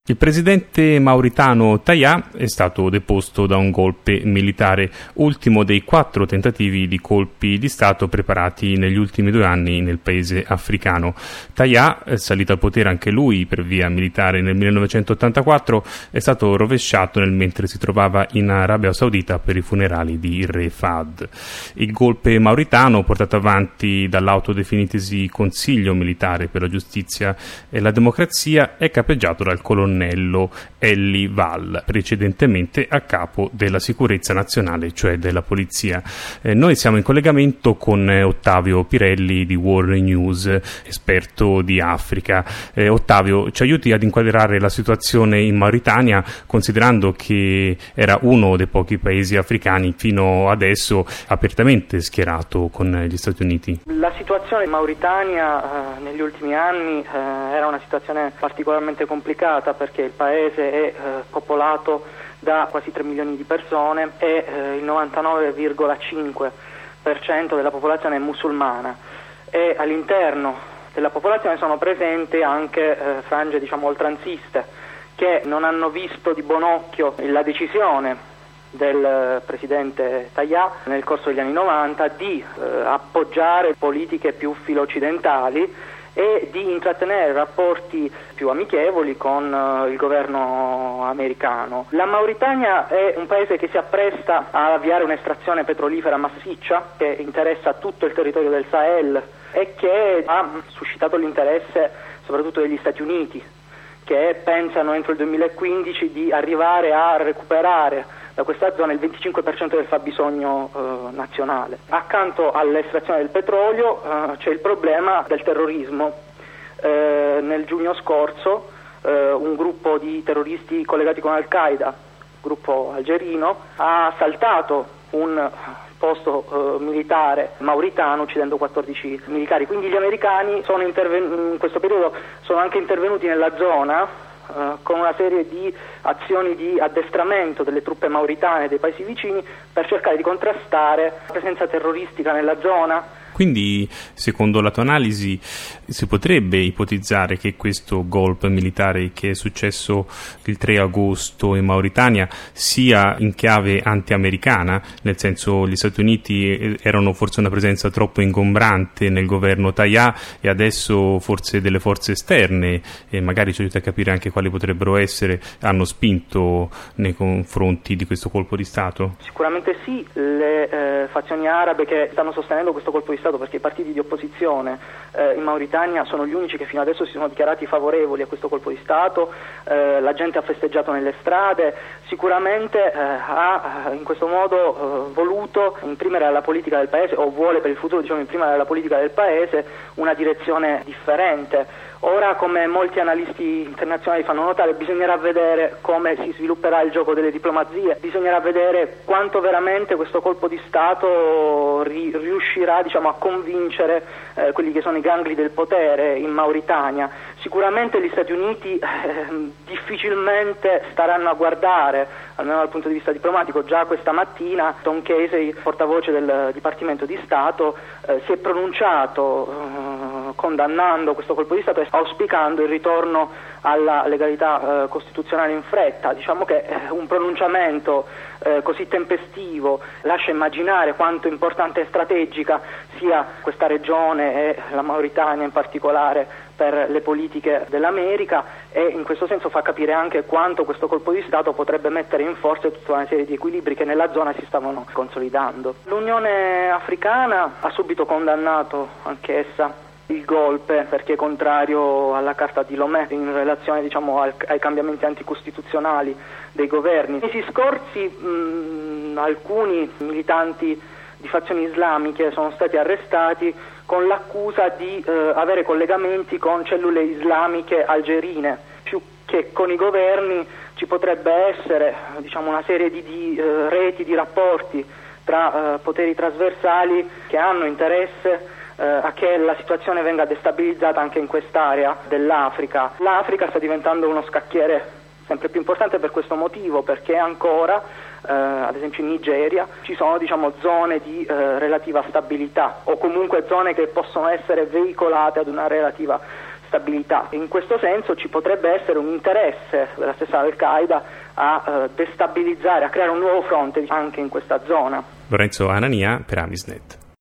Il presidente mauritano Taya è stato deposto da un golpe militare, ultimo dei 4 tentativi di colpi di Stato preparati negli ultimi 2 anni nel paese africano. Taya, salito al potere anche lui per via militare nel 1984, è stato rovesciato mentre si trovava in Arabia Saudita per i funerali di re Fahd. Il golpe mauritano, portato avanti dall'autodefinitesi Consiglio Militare per la Giustizia e la Democrazia, è capeggiato dal colonnello Elli Val, precedentemente a capo della sicurezza nazionale, cioè della polizia. Noi siamo in collegamento con Ottavio Pirelli di World News, esperto di Africa. Ottavio, ci aiuti ad inquadrare la situazione in Mauritania, considerando che era uno dei pochi paesi africani fino adesso apertamente schierato con gli Stati Uniti. La situazione in Mauritania negli ultimi anni era una situazione particolarmente complicata, perché il paese è popolato da quasi 3 milioni di persone e il 99,5% della popolazione è musulmana, e all'interno della popolazione sono presenti anche frange oltranziste che non hanno visto di buon occhio la decisione del presidente Taya nel corso degli anni 90 di appoggiare politiche più filo-occidentali e di intrattenere rapporti più amichevoli con il governo americano. La Mauritania è un paese che si appresta a avviare un'estrazione petrolifera massiccia che interessa tutto il territorio del Sahel e che ha suscitato l'interesse soprattutto degli Stati Uniti, che pensano entro il 2015 di arrivare a recuperare da questa zona il 25% del fabbisogno nazionale. Accanto all'estrazione del petrolio c'è il problema del terrorismo. Nel giugno scorso un gruppo di terroristi collegati con Al-Qaeda, gruppo algerino, ha assaltato un posto militare mauritano uccidendo 14 militari. Quindi gli americani in questo periodo sono anche intervenuti nella zona con una serie di azioni di addestramento delle truppe mauritane e dei paesi vicini per cercare di contrastare la presenza terroristica nella zona. Quindi, secondo la tua analisi, si potrebbe ipotizzare che questo golpe militare che è successo il 3 agosto in Mauritania sia in chiave anti-americana, nel senso gli Stati Uniti erano forse una presenza troppo ingombrante nel governo Taya e adesso forse delle forze esterne, e magari ci aiuta a capire anche quali potrebbero essere, hanno spinto nei confronti di questo colpo di Stato? Sicuramente sì, le fazioni arabe che stanno sostenendo questo colpo di Stato, perché i partiti di opposizione in Mauritania sono gli unici che fino adesso si sono dichiarati favorevoli a questo colpo di Stato, la gente ha festeggiato nelle strade, sicuramente ha in questo modo voluto imprimere alla politica del paese, o vuole per il futuro imprimere alla politica del paese una direzione differente. Ora, come molti analisti internazionali fanno notare, bisognerà vedere come si svilupperà il gioco delle diplomazie, bisognerà vedere quanto veramente questo colpo di Stato riuscirà a convincere quelli che sono i gangli del potere in Mauritania. Sicuramente gli Stati Uniti difficilmente staranno a guardare, almeno dal punto di vista diplomatico. Già questa mattina Tom Casey, portavoce del Dipartimento di Stato, si è pronunciato condannando questo colpo di Stato e auspicando il ritorno alla legalità costituzionale in fretta. Diciamo che un pronunciamento così tempestivo lascia immaginare quanto importante e strategica sia questa regione e la Mauritania in particolare per le politiche dell'America, e in questo senso fa capire anche quanto questo colpo di Stato potrebbe mettere in forza tutta una serie di equilibri che nella zona si stavano consolidando. L'Unione Africana ha subito condannato anch'essa il golpe perché è contrario alla Carta di Lomé in relazione ai cambiamenti anticostituzionali dei governi. Nei mesi scorsi alcuni militanti di fazioni islamiche sono stati arrestati con l'accusa di avere collegamenti con cellule islamiche algerine. Più che con i governi ci potrebbe essere una serie di reti, di rapporti tra poteri trasversali che hanno interesse a che la situazione venga destabilizzata anche in quest'area dell'Africa. L'Africa sta diventando uno scacchiere sempre più importante per questo motivo, perché ancora ad esempio in Nigeria ci sono zone di relativa stabilità, o comunque zone che possono essere veicolate ad una relativa stabilità. In questo senso ci potrebbe essere un interesse della stessa Al-Qaeda a destabilizzare, a creare un nuovo fronte anche in questa zona. Lorenzo Anania per Amisnet.